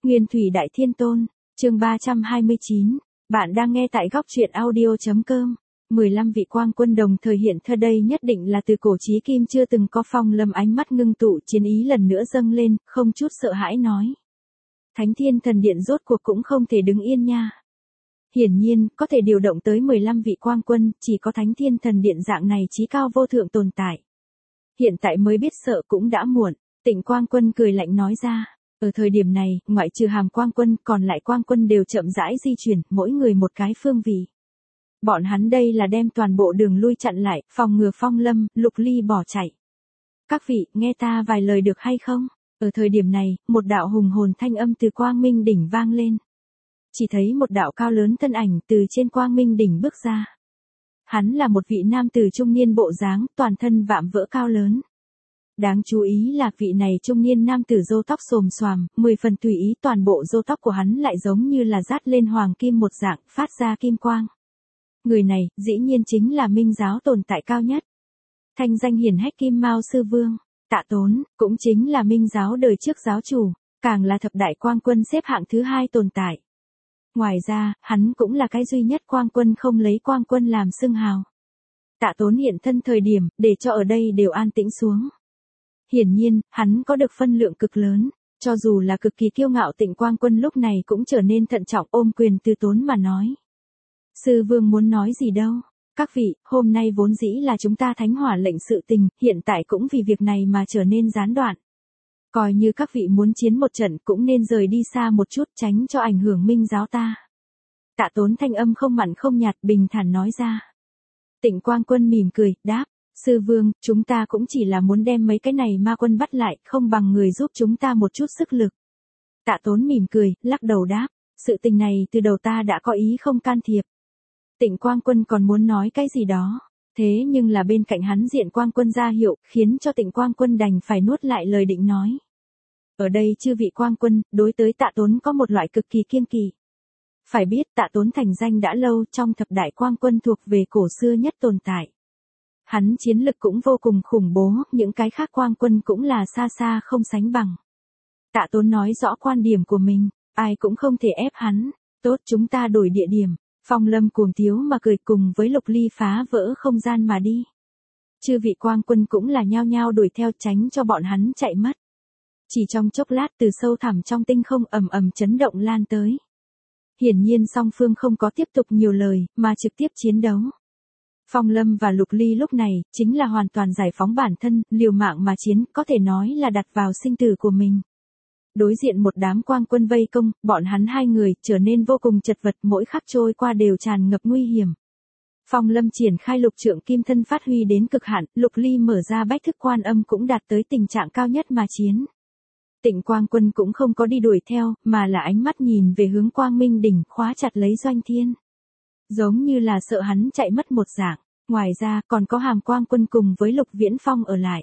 Nguyên Thủy Đại Thiên Tôn, chương 329. Bạn đang nghe tại góc truyện audio.com. 15 vị quang quân đồng thời hiện thơ đây nhất định là từ cổ chí kim chưa từng có. Phong Lâm ánh mắt ngưng tụ, chiến ý lần nữa dâng lên, không chút sợ hãi nói. Thánh Thiên Thần Điện rốt cuộc cũng không thể đứng yên nha. Hiển nhiên, có thể điều động tới 15 vị quang quân, chỉ có Thánh Thiên Thần Điện dạng này chí cao vô thượng tồn tại. Hiện tại mới biết sợ cũng đã muộn, Tịnh Quang Quân cười lạnh nói ra. Ở thời điểm này, ngoại trừ Hàm Quang Quân, còn lại quang quân đều chậm rãi di chuyển, mỗi người một cái phương vị. Bọn hắn đây là đem toàn bộ đường lui chặn lại, phòng ngừa Phong Lâm, Lục Ly bỏ chạy. Các vị, nghe ta vài lời được hay không? Ở thời điểm này, một đạo hùng hồn thanh âm từ Quang Minh đỉnh vang lên. Chỉ thấy một đạo cao lớn thân ảnh từ trên Quang Minh đỉnh bước ra. Hắn là một vị nam tử trung niên bộ dáng, toàn thân vạm vỡ cao lớn. Đáng chú ý là vị này trung niên nam tử râu tóc xồm xoàm, 10 phần tùy ý, toàn bộ râu tóc của hắn lại giống như là dát lên hoàng kim một dạng, phát ra kim quang. Người này, dĩ nhiên chính là Minh giáo tồn tại cao nhất. Thanh danh hiển hách Kim Mao Sư Vương, Tạ Tốn, cũng chính là Minh giáo đời trước giáo chủ, càng là thập đại quang quân xếp hạng thứ 2 tồn tại. Ngoài ra, hắn cũng là cái duy nhất quang quân không lấy quang quân làm xưng hào. Tạ Tốn hiện thân thời điểm, để cho ở đây đều an tĩnh xuống. Hiển nhiên, hắn có được phân lượng cực lớn, cho dù là cực kỳ kiêu ngạo Tịnh Quang Quân lúc này cũng trở nên thận trọng, ôm quyền từ tốn mà nói. Sư Vương muốn nói gì đâu, các vị, hôm nay vốn dĩ là chúng ta thánh hỏa lệnh sự tình, hiện tại cũng vì việc này mà trở nên gián đoạn. Coi như các vị muốn chiến một trận cũng nên rời đi xa một chút, tránh cho ảnh hưởng Minh giáo ta. Tạ Tốn thanh âm không mặn không nhạt, bình thản nói ra. Tịnh Quang Quân mỉm cười, đáp. Sư Vương, chúng ta cũng chỉ là muốn đem mấy cái này ma quân bắt lại, không bằng người giúp chúng ta một chút sức lực. Tạ Tốn mỉm cười, lắc đầu đáp, sự tình này từ đầu ta đã có ý không can thiệp. Tịnh Quang Quân còn muốn nói cái gì đó, thế nhưng là bên cạnh hắn Diện Quang Quân ra hiệu, khiến cho Tịnh Quang Quân đành phải nuốt lại lời định nói. Ở đây chư vị Quang Quân, đối tới Tạ Tốn có một loại cực kỳ kiêng kỵ. Phải biết Tạ Tốn thành danh đã lâu, trong thập đại Quang Quân thuộc về cổ xưa nhất tồn tại. Hắn chiến lực cũng vô cùng khủng bố, những cái khác quang quân cũng là xa xa không sánh bằng. Tạ Tốn nói rõ quan điểm của mình, ai cũng không thể ép hắn. Tốt, chúng ta đổi địa điểm. Phong Lâm cuồng tiếu mà cười, cùng với Lục Ly phá vỡ không gian mà đi. Chư vị quang quân cũng là nhao nhao đuổi theo, tránh cho bọn hắn chạy mất. Chỉ trong chốc lát, từ sâu thẳm trong tinh không ầm ầm chấn động lan tới. Hiển nhiên song phương không có tiếp tục nhiều lời, mà trực tiếp chiến đấu. Phong Lâm và Lục Ly lúc này, chính là hoàn toàn giải phóng bản thân, liều mạng mà chiến, có thể nói là đặt vào sinh tử của mình. Đối diện một đám quang quân vây công, bọn hắn hai người trở nên vô cùng chật vật, mỗi khắc trôi qua đều tràn ngập nguy hiểm. Phong Lâm triển khai lục trượng kim thân phát huy đến cực hạn, Lục Ly mở ra bách thức quan âm cũng đạt tới tình trạng cao nhất mà chiến. Tịnh Quang Quân cũng không có đi đuổi theo, mà là ánh mắt nhìn về hướng Quang Minh đỉnh, khóa chặt lấy Doanh Thiên. Giống như là sợ hắn chạy mất một dạng. Ngoài ra, còn có Hàm Quang Quân cùng với Lục Viễn Phong ở lại.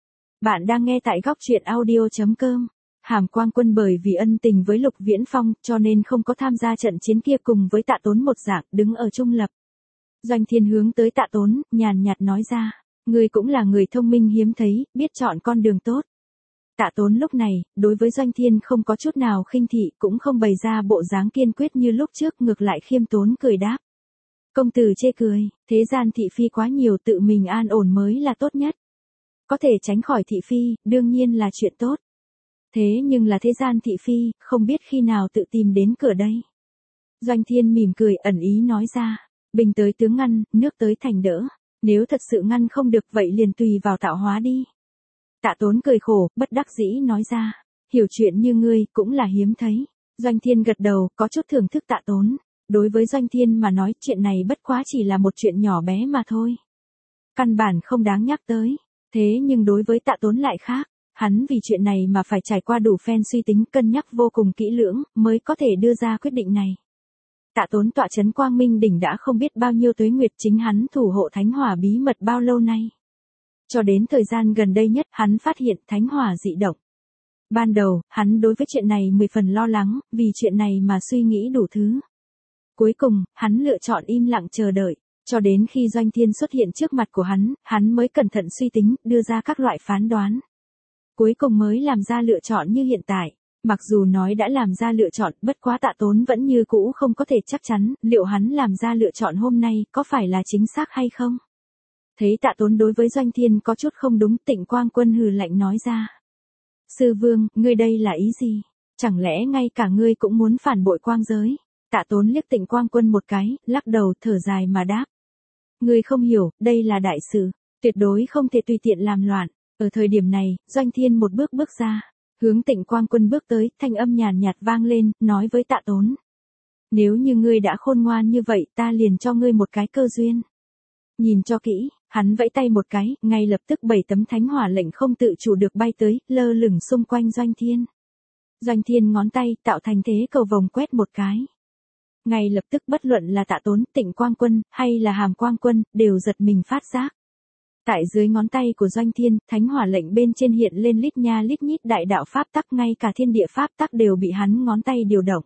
Bạn đang nghe tại góc truyện audio.com. Hàm Quang Quân bởi vì ân tình với Lục Viễn Phong, cho nên không có tham gia trận chiến kia, cùng với Tạ Tốn một dạng, đứng ở trung lập. Doanh Thiên hướng tới Tạ Tốn, nhàn nhạt nói ra. Ngươi cũng là người thông minh hiếm thấy, biết chọn con đường tốt. Tạ Tốn lúc này, đối với Doanh Thiên không có chút nào khinh thị, cũng không bày ra bộ dáng kiên quyết như lúc trước, ngược lại khiêm tốn cười đáp. Công tử chê cười, thế gian thị phi quá nhiều, tự mình an ổn mới là tốt nhất. Có thể tránh khỏi thị phi, đương nhiên là chuyện tốt. Thế nhưng là thế gian thị phi, không biết khi nào tự tìm đến cửa đây. Doanh Thiên mỉm cười, ẩn ý nói ra, bình tới tướng ngăn, nước tới thành đỡ. Nếu thật sự ngăn không được vậy liền tùy vào tạo hóa đi. Tạ Tốn cười khổ, bất đắc dĩ nói ra, hiểu chuyện như ngươi cũng là hiếm thấy. Doanh Thiên gật đầu, có chút thưởng thức Tạ Tốn. Đối với Doanh Thiên mà nói, chuyện này bất quá chỉ là một chuyện nhỏ bé mà thôi. Căn bản không đáng nhắc tới. Thế nhưng đối với Tạ Tốn lại khác. Hắn vì chuyện này mà phải trải qua đủ phen suy tính, cân nhắc vô cùng kỹ lưỡng, mới có thể đưa ra quyết định này. Tạ Tốn tọa trấn Quang Minh đỉnh đã không biết bao nhiêu tuế nguyệt, chính hắn thủ hộ thánh hỏa bí mật bao lâu nay. Cho đến thời gian gần đây nhất, hắn phát hiện thánh hỏa dị động. Ban đầu, hắn đối với chuyện này 10 phần lo lắng, vì chuyện này mà suy nghĩ đủ thứ. Cuối cùng, hắn lựa chọn im lặng chờ đợi, cho đến khi Doanh Thiên xuất hiện trước mặt của hắn mới cẩn thận suy tính, đưa ra các loại phán đoán. Cuối cùng mới làm ra lựa chọn như hiện tại. Mặc dù nói đã làm ra lựa chọn, bất quá Tạ Tốn vẫn như cũ không có thể chắc chắn, liệu hắn làm ra lựa chọn hôm nay có phải là chính xác hay không. Thấy Tạ Tốn đối với Doanh Thiên có chút không đúng, Tịnh Quang Quân hừ lạnh nói ra. Sư vương, ngươi đây là ý gì? Chẳng lẽ ngay cả ngươi cũng muốn phản bội quang giới? Tạ Tốn liếc Tịnh Quang Quân một cái, lắc đầu thở dài mà đáp. Ngươi không hiểu, đây là đại sự, tuyệt đối không thể tùy tiện làm loạn. Ở thời điểm này, Doanh Thiên một bước bước ra, hướng Tịnh Quang Quân bước tới, thanh âm nhàn nhạt vang lên, nói với Tạ Tốn. Nếu như ngươi đã khôn ngoan như vậy, ta liền cho ngươi một cái cơ duyên. Nhìn cho kỹ, hắn vẫy tay một cái, ngay lập tức 7 tấm thánh hỏa lệnh không tự chủ được bay tới, lơ lửng xung quanh Doanh Thiên. Doanh Thiên ngón tay tạo thành thế cầu vồng quét một cái. Ngay lập tức bất luận là Tạ Tốn, Tịnh Quang Quân, hay là Hàm Quang Quân, đều giật mình phát giác. Tại dưới ngón tay của Doanh Thiên, thánh hỏa lệnh bên trên hiện lên lít nha lít nhít đại đạo pháp tắc, ngay cả thiên địa pháp tắc đều bị hắn ngón tay điều động.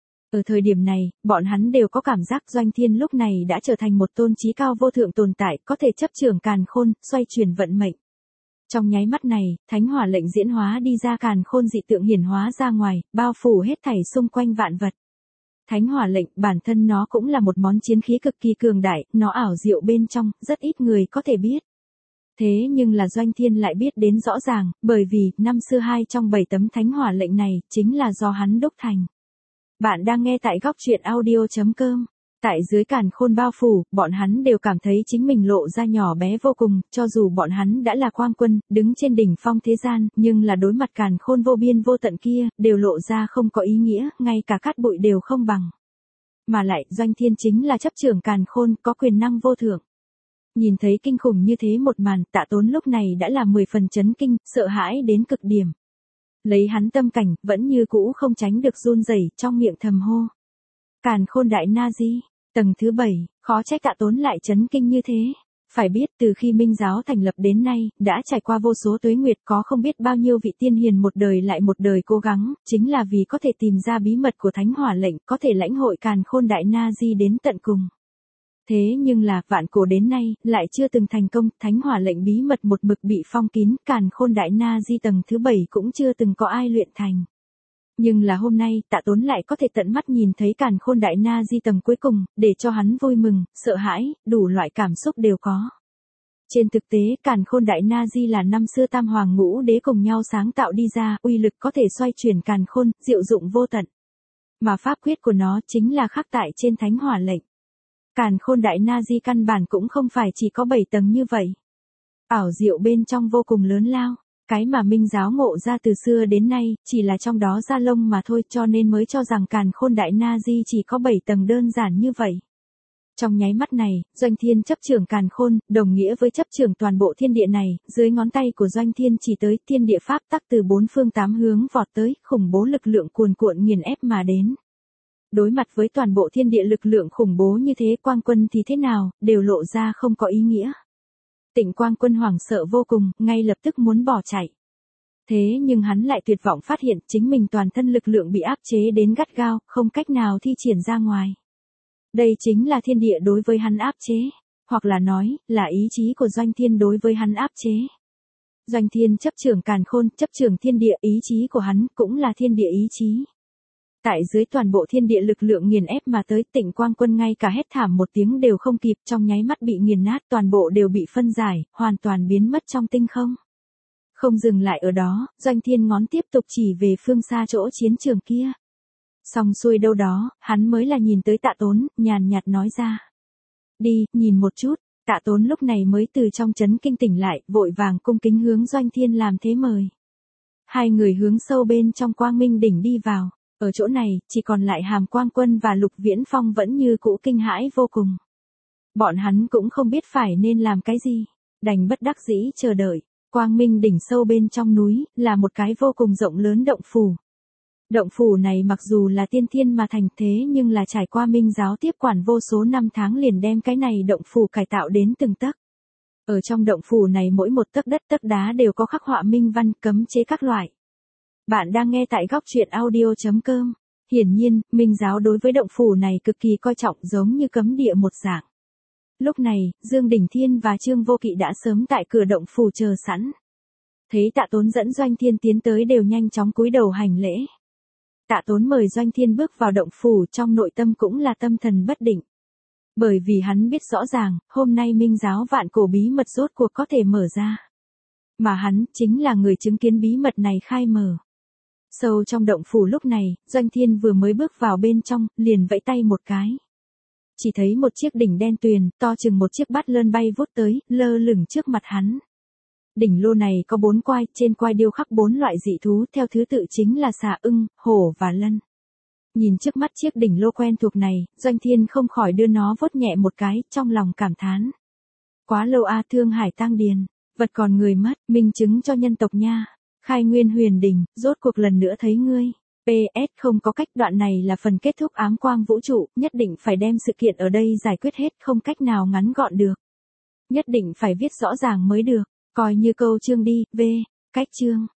Ở thời điểm này, bọn hắn đều có cảm giác Doanh Thiên lúc này đã trở thành một tôn trí cao vô thượng tồn tại, có thể chấp trưởng càn khôn, xoay chuyển vận mệnh. Trong nháy mắt này, thánh hỏa lệnh diễn hóa đi ra càn khôn dị tượng hiển hóa ra ngoài, bao phủ hết thảy xung quanh vạn vật. Thánh hỏa lệnh bản thân nó cũng là một món chiến khí cực kỳ cường đại, nó ảo diệu bên trong, rất ít người có thể biết. Thế nhưng là Doanh Thiên lại biết đến rõ ràng, bởi vì, năm xưa 2 trong 7 tấm thánh hỏa lệnh này, chính là do hắn đúc thành. Bạn đang nghe tại góc truyện audio.com. Tại dưới càn khôn bao phủ, bọn hắn đều cảm thấy chính mình lộ ra nhỏ bé vô cùng, cho dù bọn hắn đã là quang quân, đứng trên đỉnh phong thế gian, nhưng là đối mặt càn khôn vô biên vô tận kia, đều lộ ra không có ý nghĩa, ngay cả cát bụi đều không bằng. Mà lại, Doanh Thiên chính là chấp trưởng càn khôn, có quyền năng vô thượng. Nhìn thấy kinh khủng như thế một màn, Tạ Tốn lúc này đã là 10 phần chấn kinh, sợ hãi đến cực điểm. Lấy hắn tâm cảnh, vẫn như cũ không tránh được run rẩy, trong miệng thầm hô. Càn khôn đại na di, tầng thứ 7, khó trách Tạ Tốn lại chấn kinh như thế. Phải biết từ khi Minh giáo thành lập đến nay, đã trải qua vô số tuế nguyệt, có không biết bao nhiêu vị tiên hiền một đời lại một đời cố gắng, chính là vì có thể tìm ra bí mật của thánh hỏa lệnh, có thể lãnh hội càn khôn đại na di đến tận cùng. Thế nhưng là, vạn cổ đến nay, lại chưa từng thành công, thánh hỏa lệnh bí mật một mực bị phong kín, càn khôn đại na di tầng thứ 7 cũng chưa từng có ai luyện thành. Nhưng là hôm nay, Tạ Tốn lại có thể tận mắt nhìn thấy càn khôn đại na di tầng cuối cùng, để cho hắn vui mừng, sợ hãi, đủ loại cảm xúc đều có. Trên thực tế, càn khôn đại na di là năm xưa Tam Hoàng Ngũ Đế cùng nhau sáng tạo đi ra, uy lực có thể xoay chuyển càn khôn, diệu dụng vô tận. Mà pháp quyết của nó chính là khắc tại trên thánh hỏa lệnh. Càn khôn đại na di căn bản cũng không phải chỉ có 7 tầng như vậy. Ảo diệu bên trong vô cùng lớn lao, cái mà Minh giáo ngộ ra từ xưa đến nay, chỉ là trong đó da lông mà thôi, cho nên mới cho rằng càn khôn đại na di chỉ có 7 tầng đơn giản như vậy. Trong nháy mắt này, Doanh Thiên chấp trưởng càn khôn, đồng nghĩa với chấp trưởng toàn bộ thiên địa này, dưới ngón tay của Doanh Thiên chỉ tới thiên địa pháp tắc từ 4 phương 8 hướng vọt tới, khủng bố lực lượng cuồn cuộn nghiền ép mà đến. Đối mặt với toàn bộ thiên địa lực lượng khủng bố như thế, Quang Quân thì thế nào, đều lộ ra không có ý nghĩa. Tịnh Quang Quân hoảng sợ vô cùng, ngay lập tức muốn bỏ chạy. Thế nhưng hắn lại tuyệt vọng phát hiện chính mình toàn thân lực lượng bị áp chế đến gắt gao, không cách nào thi triển ra ngoài. Đây chính là thiên địa đối với hắn áp chế, hoặc là nói, là ý chí của Doanh Thiên đối với hắn áp chế. Doanh Thiên chấp trưởng càn khôn, chấp trưởng thiên địa, ý chí của hắn cũng là thiên địa ý chí. Tại dưới toàn bộ thiên địa lực lượng nghiền ép mà tới, Tịnh Quang Quân ngay cả hét thảm một tiếng đều không kịp, trong nháy mắt bị nghiền nát, toàn bộ đều bị phân giải, hoàn toàn biến mất trong tinh không. Không dừng lại ở đó, Doanh Thiên ngón tiếp tục chỉ về phương xa chỗ chiến trường kia. Xong xuôi đâu đó, hắn mới là nhìn tới Tạ Tốn, nhàn nhạt nói ra. Đi, nhìn một chút. Tạ Tốn lúc này mới từ trong chấn kinh tỉnh lại, vội vàng cung kính hướng Doanh Thiên làm thế mời. Hai người hướng sâu bên trong Quang Minh đỉnh đi vào. Ở chỗ này, chỉ còn lại Hàm Quang Quân và Lục Viễn Phong vẫn như cũ kinh hãi vô cùng. Bọn hắn cũng không biết phải nên làm cái gì, đành bất đắc dĩ chờ đợi. Quang Minh đỉnh sâu bên trong núi, là một cái vô cùng rộng lớn động phủ. Động phủ này mặc dù là tiên thiên mà thành thế nhưng là trải qua Minh giáo tiếp quản vô số năm tháng liền đem cái này động phủ cải tạo đến từng tấc. Ở trong động phủ này mỗi một tấc đất tấc đá đều có khắc họa minh văn cấm chế các loại. Bạn đang nghe tại góc truyện audio.com. Hiển nhiên, Minh giáo đối với động phủ này cực kỳ coi trọng, giống như cấm địa một dạng. Lúc này, Dương Đình Thiên và Trương Vô Kỵ đã sớm tại cửa động phủ chờ sẵn. Thấy Tạ Tốn dẫn Doanh Thiên tiến tới đều nhanh chóng cúi đầu hành lễ. Tạ Tốn mời Doanh Thiên bước vào động phủ, trong nội tâm cũng là tâm thần bất định. Bởi vì hắn biết rõ ràng, hôm nay minh giáo vạn cổ bí mật rốt cuộc có thể mở ra. Mà hắn, chính là người chứng kiến bí mật này khai mở. Sâu trong động phủ lúc này, Doanh Thiên vừa mới bước vào bên trong, liền vẫy tay một cái. Chỉ thấy một chiếc đỉnh đen tuyền, to chừng một chiếc bát lơn bay vút tới, lơ lửng trước mặt hắn. Đỉnh lô này có 4 quai, trên quai điêu khắc 4 loại dị thú, theo thứ tự chính là xà, ưng, hổ và lân. Nhìn trước mắt chiếc đỉnh lô quen thuộc này, Doanh Thiên không khỏi đưa nó vuốt nhẹ một cái, trong lòng cảm thán. Quá lâu a, Thương Hải Tang Điền, vật còn người mất, minh chứng cho nhân tộc nha. Khai Nguyên Huyền Đỉnh, rốt cuộc lần nữa thấy ngươi. PS không có cách, đoạn này là phần kết thúc ám quang vũ trụ, nhất định phải đem sự kiện ở đây giải quyết hết, không cách nào ngắn gọn được. Nhất định phải viết rõ ràng mới được, coi như câu chương đi, V. Cách chương.